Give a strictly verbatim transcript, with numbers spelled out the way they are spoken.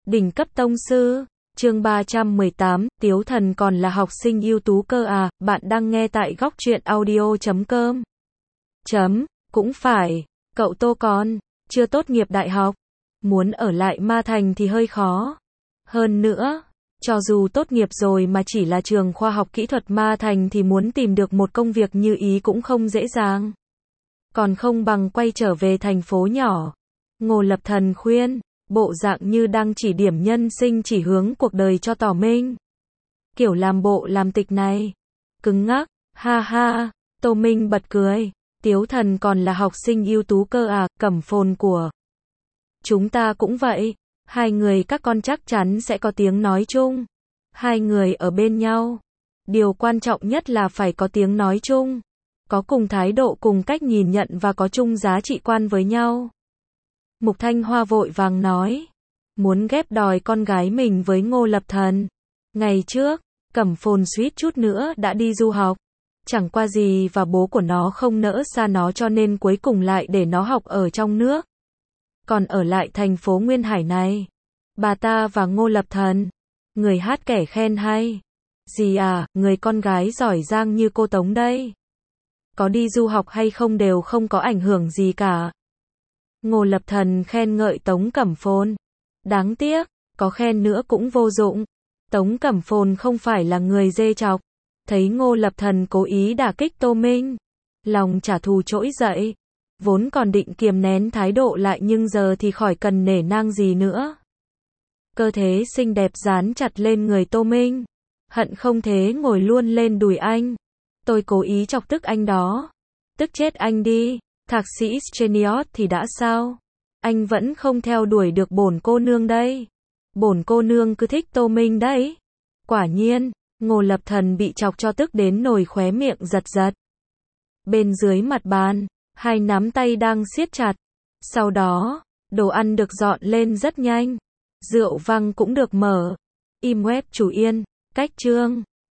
Đỉnh cấp tông sư. Chương ba trăm mười tám, Tiếu Thần còn là học sinh ưu tú cơ à, bạn đang nghe tại góc truyện audio chấm com. Chấm, cũng phải, cậu Tô còn chưa tốt nghiệp đại học, muốn ở lại Ma Thành thì hơi khó. Hơn nữa, cho dù tốt nghiệp rồi mà chỉ là trường khoa học kỹ thuật Ma Thành thì muốn tìm được một công việc như ý cũng không dễ dàng. Còn không bằng quay trở về thành phố nhỏ. Ngô Lập Thần khuyên, bộ dạng như đang chỉ điểm nhân sinh chỉ hướng cuộc đời cho Tỏ Minh. Kiểu làm bộ làm tịch này, cứng ngắc, ha ha, Tô Minh bật cười, Tiếu Thần còn là học sinh ưu tú cơ à, Cẩm Phồn của chúng ta cũng vậy, hai người các con chắc chắn sẽ có tiếng nói chung. Hai người ở bên nhau, điều quan trọng nhất là phải có tiếng nói chung, có cùng thái độ cùng cách nhìn nhận và có chung giá trị quan với nhau. Mục Thanh Hoa vội vàng nói, muốn ghép đòi con gái mình với Ngô Lập Thần. Ngày trước, Cẩm Phồn suýt chút nữa đã đi du học. Chẳng qua gì và bố của nó không nỡ xa nó cho nên cuối cùng lại để nó học ở trong nước. Còn ở lại thành phố Nguyên Hải này, bà ta và Ngô Lập Thần, người hát kẻ khen hay. Gì à, người con gái giỏi giang như cô Tống đây. Có đi du học hay không đều không có ảnh hưởng gì cả. Ngô Lập Thần khen ngợi Tống Cẩm Phồn. Đáng tiếc, có khen nữa cũng vô dụng. Tống Cẩm Phồn không phải là người dê chọc. Thấy Ngô Lập Thần cố ý đả kích Tô Minh, lòng trả thù trỗi dậy. Vốn còn định kiềm nén thái độ lại nhưng giờ thì khỏi cần nể nang gì nữa. Cơ thế xinh đẹp dán chặt lên người Tô Minh. Hận không thế ngồi luôn lên đùi anh. Tôi cố ý chọc tức anh đó. Tức chết anh đi. Thạc sĩ Genius thì đã sao? Anh vẫn không theo đuổi được bổn cô nương đây. Bổn cô nương cứ thích Tô Minh đấy. Quả nhiên, Ngô Lập Thần bị chọc cho tức đến nổi khóe miệng giật giật. Bên dưới mặt bàn, hai nắm tay đang siết chặt. Sau đó, đồ ăn được dọn lên rất nhanh. Rượu vang cũng được mở. Im web chủ yên, cách chương.